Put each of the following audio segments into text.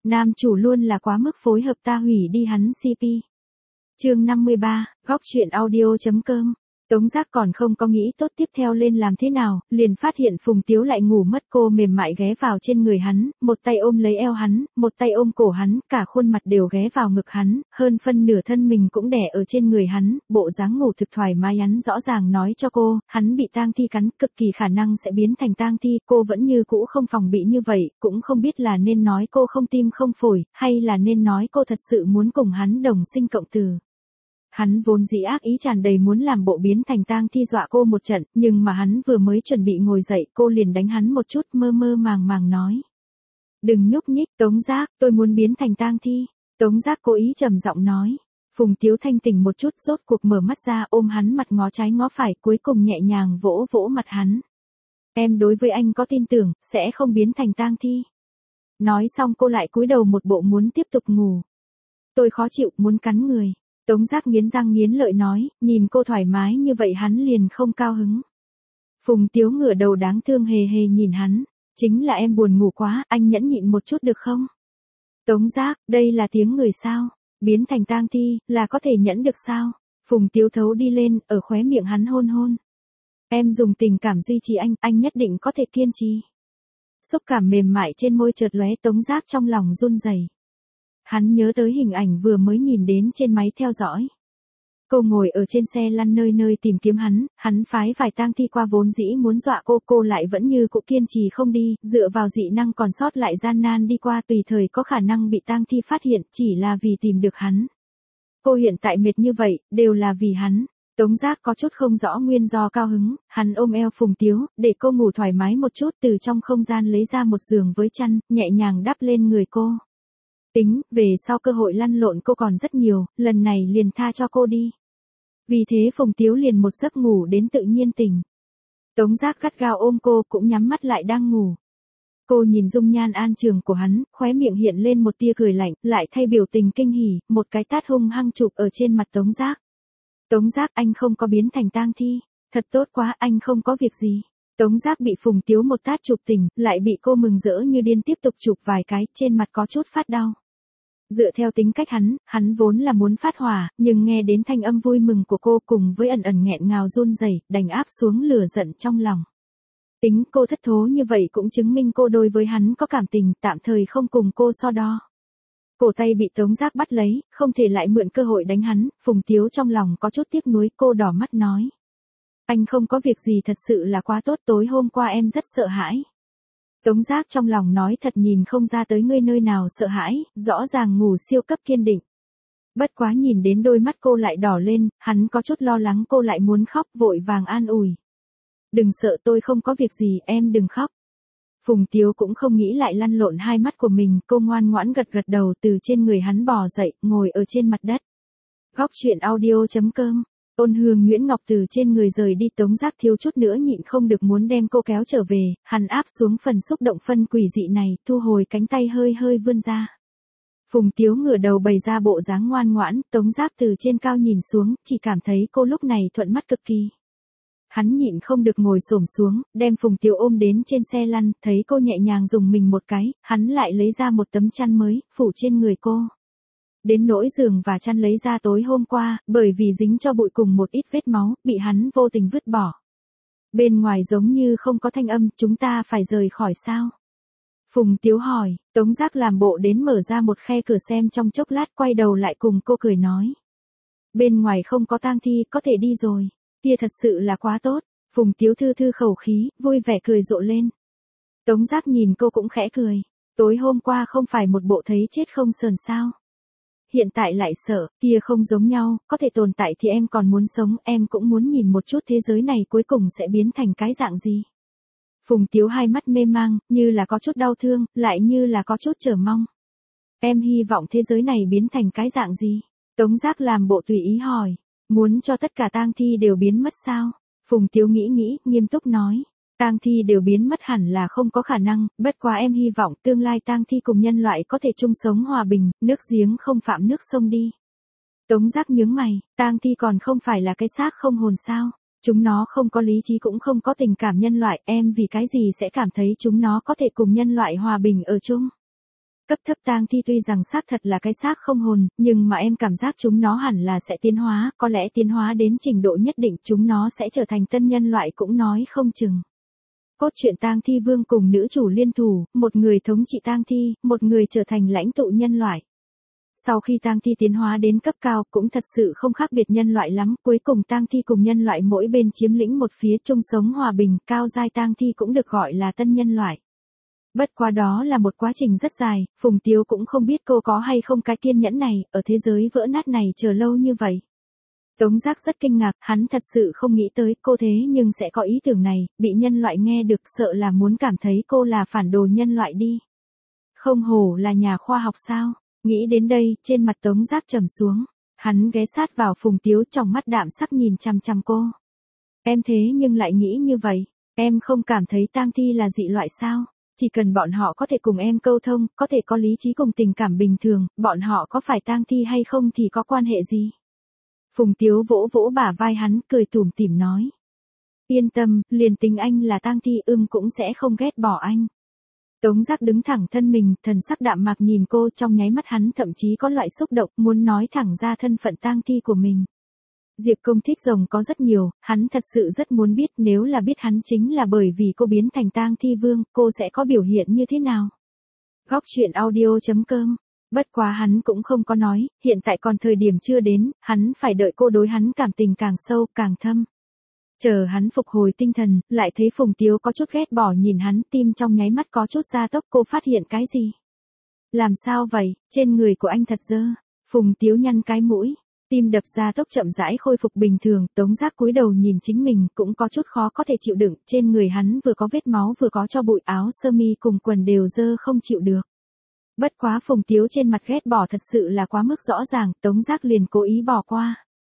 Nam chủ luôn là quá mức phối hợp ta hủy đi hắn CP. Chương 53, góc truyện audio.com. Tống Giác còn không có nghĩ tốt tiếp theo lên làm thế nào, liền phát hiện Phùng Tiếu lại ngủ mất. Cô mềm mại ghé vào trên người hắn, một tay ôm lấy eo hắn, một tay ôm cổ hắn, cả khuôn mặt đều ghé vào ngực hắn, hơn phân nửa thân mình cũng đè ở trên người hắn, bộ dáng ngủ thực thoải mái. Hắn rõ ràng nói cho cô, hắn bị tang thi cắn, cực kỳ khả năng sẽ biến thành tang thi. Cô vẫn như cũ không phòng bị như vậy, cũng không biết là nên nói cô không tim không phổi, hay là nên nói cô thật sự muốn cùng hắn đồng sinh cộng tử. Hắn vốn dĩ ác ý tràn đầy muốn làm bộ biến thành tang thi dọa cô một trận, nhưng mà hắn vừa mới chuẩn bị ngồi dậy, cô liền đánh hắn một chút, mơ mơ màng màng nói. Đừng nhúc nhích, Tống Giác, tôi muốn biến thành tang thi. Tống Giác cố ý trầm giọng nói. Phùng Tiếu thanh tỉnh một chút, rốt cuộc mở mắt ra, ôm hắn mặt ngó trái ngó phải, cuối cùng nhẹ nhàng vỗ vỗ mặt hắn. Em đối với anh có tin tưởng, sẽ không biến thành tang thi. Nói xong cô lại cúi đầu một bộ muốn tiếp tục ngủ. Tôi khó chịu, muốn cắn người. Tống Giác nghiến răng nghiến lợi nói, nhìn cô thoải mái như vậy hắn liền không cao hứng. Phùng Tiếu ngửa đầu đáng thương hề hề nhìn hắn, chính là em buồn ngủ quá, anh nhẫn nhịn một chút được không? Tống Giác, đây là tiếng người sao? Biến thành tang thi, là có thể nhẫn được sao? Phùng Tiếu thấu đi lên, ở khóe miệng hắn hôn hôn. Em dùng tình cảm duy trì anh nhất định có thể kiên trì. Xúc cảm mềm mại trên môi chợt lóe, Tống Giác trong lòng run rẩy. Hắn nhớ tới hình ảnh vừa mới nhìn đến trên máy theo dõi. Cô ngồi ở trên xe lăn nơi nơi tìm kiếm hắn phái vài tang thi qua vốn dĩ muốn dọa cô lại vẫn như cũ kiên trì không đi, dựa vào dị năng còn sót lại gian nan đi qua tùy thời có khả năng bị tang thi phát hiện, chỉ là vì tìm được hắn. Cô hiện tại mệt như vậy, đều là vì hắn. Tống Giác có chút không rõ nguyên do cao hứng, hắn ôm eo Phùng Tiếu, để cô ngủ thoải mái một chút, từ trong không gian lấy ra một giường với chăn, nhẹ nhàng đắp lên người cô. Tính, về sau cơ hội lăn lộn cô còn rất nhiều, lần này liền tha cho cô đi. Vì thế Phùng Tiếu liền một giấc ngủ đến tự nhiên tỉnh. Tống Giác gắt gao ôm cô cũng nhắm mắt lại đang ngủ. Cô nhìn dung nhan an trường của hắn, khóe miệng hiện lên một tia cười lạnh, lại thay biểu tình kinh hỉ, một cái tát hung hăng chụp ở trên mặt Tống Giác. Tống Giác, anh không có biến thành tang thi, thật tốt quá, anh không có việc gì. Tống Giác bị Phùng Tiếu một tát chụp tỉnh, lại bị cô mừng rỡ như điên tiếp tục chụp vài cái, trên mặt có chút phát đau. Dựa theo tính cách hắn vốn là muốn phát hỏa, nhưng nghe đến thanh âm vui mừng của cô cùng với ẩn ẩn nghẹn ngào run rẩy, đành áp xuống lửa giận trong lòng. Tính cô thất thố như vậy cũng chứng minh cô đối với hắn có cảm tình, tạm thời không cùng cô so đo. Cổ tay bị Tống Giác bắt lấy, không thể lại mượn cơ hội đánh hắn, Phùng Tiếu trong lòng có chút tiếc nuối, cô đỏ mắt nói. Anh không có việc gì, thật sự là quá tốt, tối hôm qua em rất sợ hãi. Tống Giác trong lòng nói thật, nhìn không ra tới ngươi nơi nào sợ hãi, rõ ràng ngủ siêu cấp kiên định. Bất quá nhìn đến đôi mắt cô lại đỏ lên, hắn có chút lo lắng cô lại muốn khóc, vội vàng an ủi. Đừng sợ, tôi không có việc gì, em đừng khóc. Phùng Tiếu cũng không nghĩ lại lăn lộn hai mắt của mình, cô ngoan ngoãn gật gật đầu, từ trên người hắn bò dậy, ngồi ở trên mặt đất. Góc truyện audio.com. Ôn Hương Nguyễn Ngọc từ trên người rời đi, Tống Giác thiếu chút nữa nhịn không được muốn đem cô kéo trở về, hắn áp xuống phần xúc động phân quỷ dị này, thu hồi cánh tay hơi hơi vươn ra. Phùng Tiếu ngửa đầu bày ra bộ dáng ngoan ngoãn, Tống Giác từ trên cao nhìn xuống, chỉ cảm thấy cô lúc này thuận mắt cực kỳ. Hắn nhịn không được ngồi xổm xuống, đem Phùng Tiếu ôm đến trên xe lăn, thấy cô nhẹ nhàng dùng mình một cái, hắn lại lấy ra một tấm chăn mới, phủ trên người cô. Đến nỗi giường và chăn lấy ra tối hôm qua, bởi vì dính cho bụi cùng một ít vết máu, bị hắn vô tình vứt bỏ. Bên ngoài giống như không có thanh âm, chúng ta phải rời khỏi sao? Phùng Tiếu hỏi, Tống Giác làm bộ đến mở ra một khe cửa xem trong chốc lát, quay đầu lại cùng cô cười nói. Bên ngoài không có tang thi, có thể đi rồi. Kia thật sự là quá tốt. Phùng Tiếu thư thư khẩu khí, vui vẻ cười rộ lên. Tống Giác nhìn cô cũng khẽ cười. Tối hôm qua không phải một bộ thấy chết không sờn sao? Hiện tại lại sợ, kia không giống nhau, có thể tồn tại thì em còn muốn sống, em cũng muốn nhìn một chút thế giới này cuối cùng sẽ biến thành cái dạng gì. Phùng Tiếu hai mắt mê mang, như là có chút đau thương, lại như là có chút chờ mong. Em hy vọng thế giới này biến thành cái dạng gì? Tống Giác làm bộ tùy ý hỏi, muốn cho tất cả tang thi đều biến mất sao? Phùng Tiếu nghĩ, nghiêm túc nói. Tang thi đều biến mất hẳn là không có khả năng, bất quá em hy vọng tương lai tang thi cùng nhân loại có thể chung sống hòa bình, nước giếng không phạm nước sông đi. Tống Giác nhướng mày, tang thi còn không phải là cái xác không hồn sao? Chúng nó không có lý trí cũng không có tình cảm nhân loại, em vì cái gì sẽ cảm thấy chúng nó có thể cùng nhân loại hòa bình ở chung? Cấp thấp tang thi tuy rằng xác thật là cái xác không hồn, nhưng mà em cảm giác chúng nó hẳn là sẽ tiến hóa, có lẽ tiến hóa đến trình độ nhất định chúng nó sẽ trở thành tân nhân loại cũng nói không chừng. Cốt truyện tang thi vương cùng nữ chủ liên thủ, một người thống trị tang thi, một người trở thành lãnh tụ nhân loại. Sau khi tang thi tiến hóa đến cấp cao cũng thật sự không khác biệt nhân loại lắm, cuối cùng tang thi cùng nhân loại mỗi bên chiếm lĩnh một phía chung sống hòa bình, cao giai tang thi cũng được gọi là tân nhân loại. Bất quá đó là một quá trình rất dài, Phùng Tiếu cũng không biết cô có hay không cái kiên nhẫn này, ở thế giới vỡ nát này chờ lâu như vậy. Tống Giác rất kinh ngạc, hắn thật sự không nghĩ tới cô thế nhưng sẽ có ý tưởng này, bị nhân loại nghe được sợ là muốn cảm thấy cô là phản đồ nhân loại đi. Không hổ là nhà khoa học sao, nghĩ đến đây, trên mặt Tống Giác trầm xuống, hắn ghé sát vào Phùng Tiếu trong mắt đạm sắc nhìn chăm chăm cô. Em thế nhưng lại nghĩ như vậy, em không cảm thấy tang thi là dị loại sao? Chỉ cần bọn họ có thể cùng em câu thông, có thể có lý trí cùng tình cảm bình thường, bọn họ có phải tang thi hay không thì có quan hệ gì? Phùng Tiếu vỗ vỗ bả vai hắn, cười tủm tỉm nói. Yên tâm, liền tính anh là tang thi cũng sẽ không ghét bỏ anh. Tống Giác đứng thẳng thân mình, thần sắc đạm mạc nhìn cô, trong nháy mắt hắn thậm chí có loại xúc động, muốn nói thẳng ra thân phận tang thi của mình. Diệp Công thích rồng có rất nhiều, hắn thật sự rất muốn biết nếu là biết hắn chính là bởi vì cô biến thành tang thi vương, cô sẽ có biểu hiện như thế nào. Góc truyện audio.com. Bất quá hắn cũng không có nói, hiện tại còn thời điểm chưa đến, hắn phải đợi cô đối hắn cảm tình càng sâu, càng thâm. Chờ hắn phục hồi tinh thần, lại thấy Phùng Tiếu có chút ghét bỏ nhìn hắn, tim trong nháy mắt có chút gia tốc, cô phát hiện cái gì? Làm sao vậy, trên người của anh thật dơ. Phùng Tiếu nhăn cái mũi, tim đập gia tốc chậm rãi khôi phục bình thường, Tống Giác cúi đầu nhìn chính mình, cũng có chút khó có thể chịu đựng, trên người hắn vừa có vết máu vừa có cho bụi, áo sơ mi cùng quần đều dơ không chịu được. Bất quá Phùng Tiếu trên mặt ghét bỏ thật sự là quá mức rõ ràng, Tống Giác liền cố ý bỏ qua.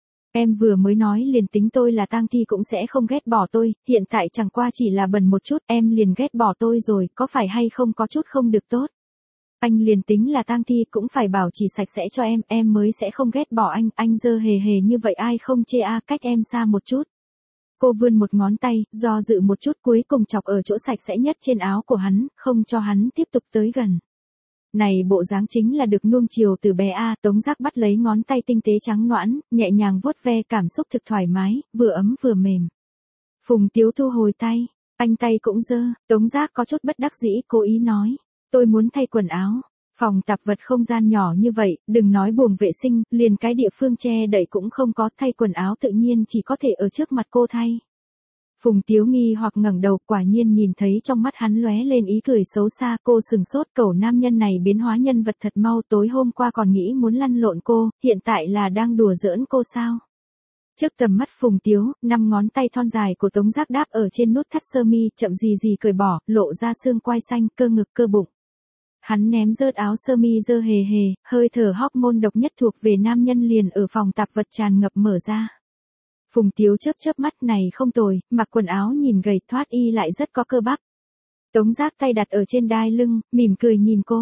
Em vừa mới nói liền tính tôi là tang thi cũng sẽ không ghét bỏ tôi, hiện tại chẳng qua chỉ là bẩn một chút, em liền ghét bỏ tôi rồi, có phải hay không có chút không được tốt. Anh liền tính là tang thi cũng phải bảo trì sạch sẽ cho em mới sẽ không ghét bỏ anh dơ hề hề như vậy ai không chê cách em xa một chút. Cô vươn một ngón tay, do dự một chút cuối cùng chọc ở chỗ sạch sẽ nhất trên áo của hắn, không cho hắn tiếp tục tới gần. Này bộ dáng chính là được nuông chiều từ bé Tống Giác bắt lấy ngón tay tinh tế trắng nõn, nhẹ nhàng vuốt ve cảm xúc thực thoải mái, vừa ấm vừa mềm. Phùng Tiếu thu hồi tay, anh tay cũng dơ, Tống Giác có chút bất đắc dĩ cố ý nói, tôi muốn thay quần áo. Phòng tạp vật không gian nhỏ như vậy, đừng nói buồng vệ sinh, liền cái địa phương che đậy cũng không có, thay quần áo tự nhiên chỉ có thể ở trước mặt cô thay. Phùng Tiếu nghi hoặc ngẩng đầu, quả nhiên nhìn thấy trong mắt hắn lóe lên ý cười xấu xa, cô sừng sốt, cẩu nam nhân này biến hóa nhân vật thật mau, tối hôm qua còn nghĩ muốn lăn lộn cô, hiện tại là đang đùa giỡn cô sao? Trước tầm mắt Phùng Tiếu, 5 ngón tay thon dài của Tống Giác đáp ở trên nút thắt sơ mi, chậm gì cởi bỏ, lộ ra xương quai xanh, cơ ngực cơ bụng. Hắn ném rớt áo sơ mi dơ hề hề, hơi thở hormone độc nhất thuộc về nam nhân liền ở phòng tạp vật tràn ngập mở ra. Phùng Tiếu chớp mắt này không tồi, mặc quần áo nhìn gầy thoát y lại rất có cơ bắp. Tống Giác tay đặt ở trên đai lưng, mỉm cười nhìn cô.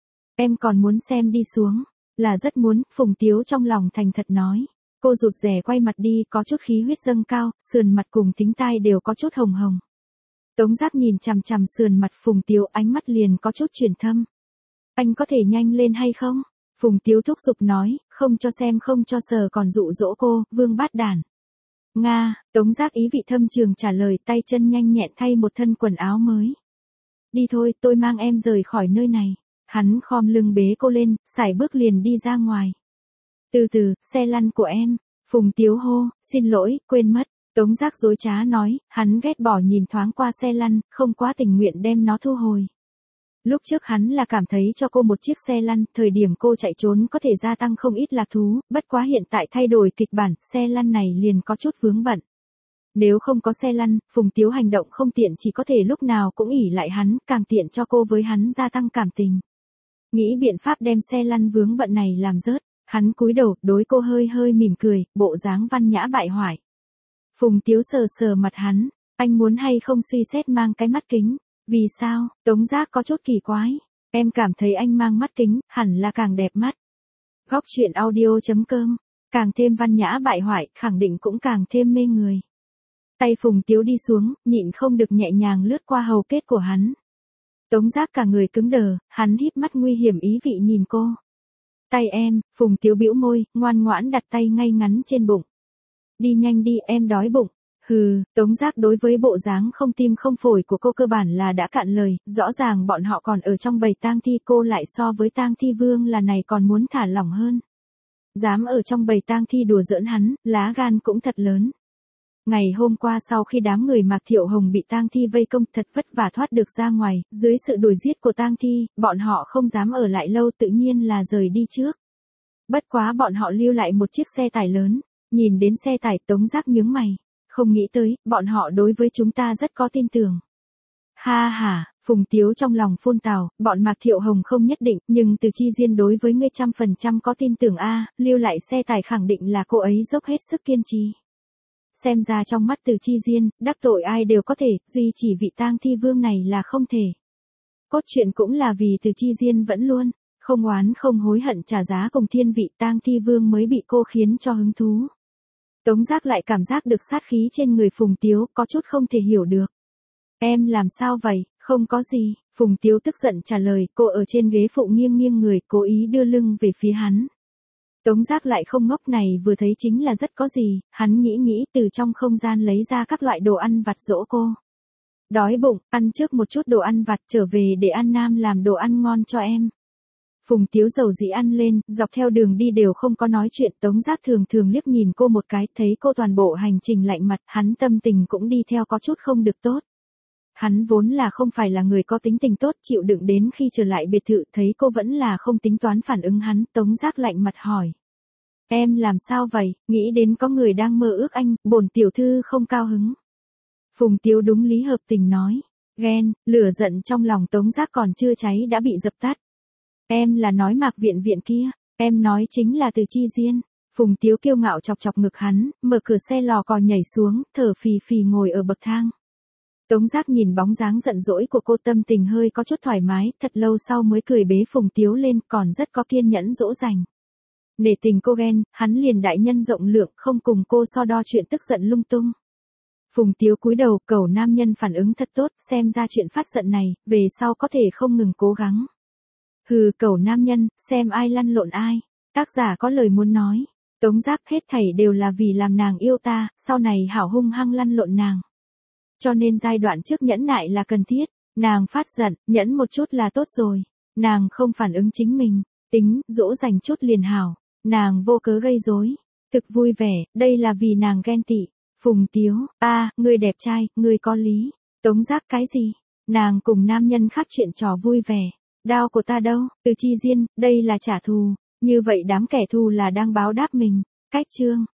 Em còn muốn xem đi xuống, là rất muốn, Phùng Tiếu trong lòng thành thật nói. Cô rụt rè quay mặt đi, có chút khí huyết dâng cao, sườn mặt cùng thính tai đều có chút hồng hồng. Tống Giác nhìn chằm chằm sườn mặt Phùng Tiếu, ánh mắt liền có chút chuyển thâm. Anh có thể nhanh lên hay không? Phùng Tiếu thúc giục nói, không cho xem không cho sờ còn dụ dỗ cô, vương bát đản. Nga, Tống Giác ý vị thâm trường trả lời, tay chân nhanh nhẹn thay một thân quần áo mới. Đi thôi, tôi mang em rời khỏi nơi này. Hắn khom lưng bế cô lên, sải bước liền đi ra ngoài. Từ từ, xe lăn của em. Phùng Tiếu hô, xin lỗi, quên mất. Tống Giác dối trá nói, hắn ghét bỏ nhìn thoáng qua xe lăn, không quá tình nguyện đem nó thu hồi. Lúc trước hắn là cảm thấy cho cô một chiếc xe lăn, thời điểm cô chạy trốn có thể gia tăng không ít lạc thú, bất quá hiện tại thay đổi kịch bản, xe lăn này liền có chút vướng bận. Nếu không có xe lăn, Phùng Tiếu hành động không tiện chỉ có thể lúc nào cũng ỷ lại hắn, càng tiện cho cô với hắn gia tăng cảm tình. Nghĩ biện pháp đem xe lăn vướng bận này làm rớt, hắn cúi đầu, đối cô hơi mỉm cười, bộ dáng văn nhã bại hoại. Phùng Tiếu sờ mặt hắn, anh muốn hay không suy xét mang cái mắt kính. Vì sao? Tống Giác có chút kỳ quái. Em cảm thấy anh mang mắt kính, hẳn là càng đẹp mắt. Góc truyện audio.com. Càng thêm văn nhã bại hoại, khẳng định cũng càng thêm mê người. Tay Phùng Tiếu đi xuống, nhịn không được nhẹ nhàng lướt qua hầu kết của hắn. Tống Giác cả người cứng đờ, hắn híp mắt nguy hiểm ý vị nhìn cô. Tay em, Phùng Tiếu bĩu môi, ngoan ngoãn đặt tay ngay ngắn trên bụng. Đi nhanh đi, em đói bụng. Hừ, Tống Giác đối với bộ dáng không tim không phổi của cô cơ bản là đã cạn lời, rõ ràng bọn họ còn ở trong bầy tang thi, cô lại so với tang thi vương là này còn muốn thả lỏng hơn. Dám ở trong bầy tang thi đùa giỡn hắn, lá gan cũng thật lớn. Ngày hôm qua sau khi đám người Mạc Thiệu Hồng bị tang thi vây công thật vất vả thoát được ra ngoài, dưới sự đuổi giết của tang thi, bọn họ không dám ở lại lâu tự nhiên là rời đi trước. Bất quá bọn họ lưu lại một chiếc xe tải lớn, nhìn đến xe tải Tống Giác nhướng mày, không nghĩ tới, bọn họ đối với chúng ta rất có tin tưởng. Ha ha, Phùng Tiếu trong lòng phun tào, bọn Mạc Thiệu Hồng không nhất định, nhưng Từ Chi Diên đối với ngươi 100% có tin tưởng a, lưu lại xe tải khẳng định là cô ấy dốc hết sức kiên trì. Xem ra trong mắt Từ Chi Diên, đắc tội ai đều có thể, duy chỉ vị tang thi vương này là không thể. Cốt truyện cũng là vì Từ Chi Diên vẫn luôn, không oán không hối hận trả giá cùng thiên vị tang thi vương mới bị cô khiến cho hứng thú. Tống Giác lại cảm giác được sát khí trên người Phùng Tiếu, có chút không thể hiểu được. Em làm sao vậy, không có gì, Phùng Tiếu tức giận trả lời, cô ở trên ghế phụ nghiêng nghiêng người, cố ý đưa lưng về phía hắn. Tống Giác lại không ngốc này vừa thấy chính là rất có gì, hắn nghĩ từ trong không gian lấy ra các loại đồ ăn vặt dỗ cô. Đói bụng, ăn trước một chút đồ ăn vặt trở về để An Nam làm đồ ăn ngon cho em. Phùng Tiếu dầu dĩ ăn lên, dọc theo đường đi đều không có nói chuyện, Tống Giác thường thường liếc nhìn cô một cái, thấy cô toàn bộ hành trình lạnh mặt, hắn tâm tình cũng đi theo có chút không được tốt. Hắn vốn là không phải là người có tính tình tốt, chịu đựng đến khi trở lại biệt thự, thấy cô vẫn là không tính toán phản ứng hắn, Tống Giác lạnh mặt hỏi. Em làm sao vậy, nghĩ đến có người đang mơ ước anh, bổn tiểu thư không cao hứng. Phùng Tiếu đúng lý hợp tình nói, ghen, lửa giận trong lòng Tống Giác còn chưa cháy đã bị dập tắt. Em là nói Mạc Viện Viện kia, em nói chính là Từ Chi Diên. Phùng Tiếu kiêu ngạo chọc chọc ngực hắn, mở cửa xe lò còn nhảy xuống, thở phì phì ngồi ở bậc thang. Tống Giác nhìn bóng dáng giận dỗi của cô, tâm tình hơi có chút thoải mái, thật lâu sau mới cười bế Phùng Tiếu lên, còn rất có kiên nhẫn dỗ dành. Nể tình cô ghen, hắn liền đại nhân rộng lượng, không cùng cô so đo chuyện tức giận lung tung. Phùng Tiếu cúi đầu, cầu nam nhân phản ứng thật tốt, xem ra chuyện phát giận này, về sau có thể không ngừng cố gắng. Hừ, cầu nam nhân, xem ai lăn lộn ai. Tác giả có lời muốn nói. Tống Giác hết thảy đều là vì làm nàng yêu ta, sau này hảo hung hăng lăn lộn nàng. Cho nên giai đoạn trước nhẫn nại là cần thiết, nàng phát giận, nhẫn một chút là tốt rồi. Nàng không phản ứng chính mình, tính, dỗ dành chút liền hảo. Nàng vô cớ gây rối, thực vui vẻ, đây là vì nàng ghen tị. Phùng Tiếu, ngươi đẹp trai, ngươi có lý. Tống Giác cái gì? Nàng cùng nam nhân khác chuyện trò vui vẻ. Đao của ta đâu, Từ Chi Diên, đây là trả thù. Như vậy đám kẻ thù là đang báo đáp mình. Cách chương.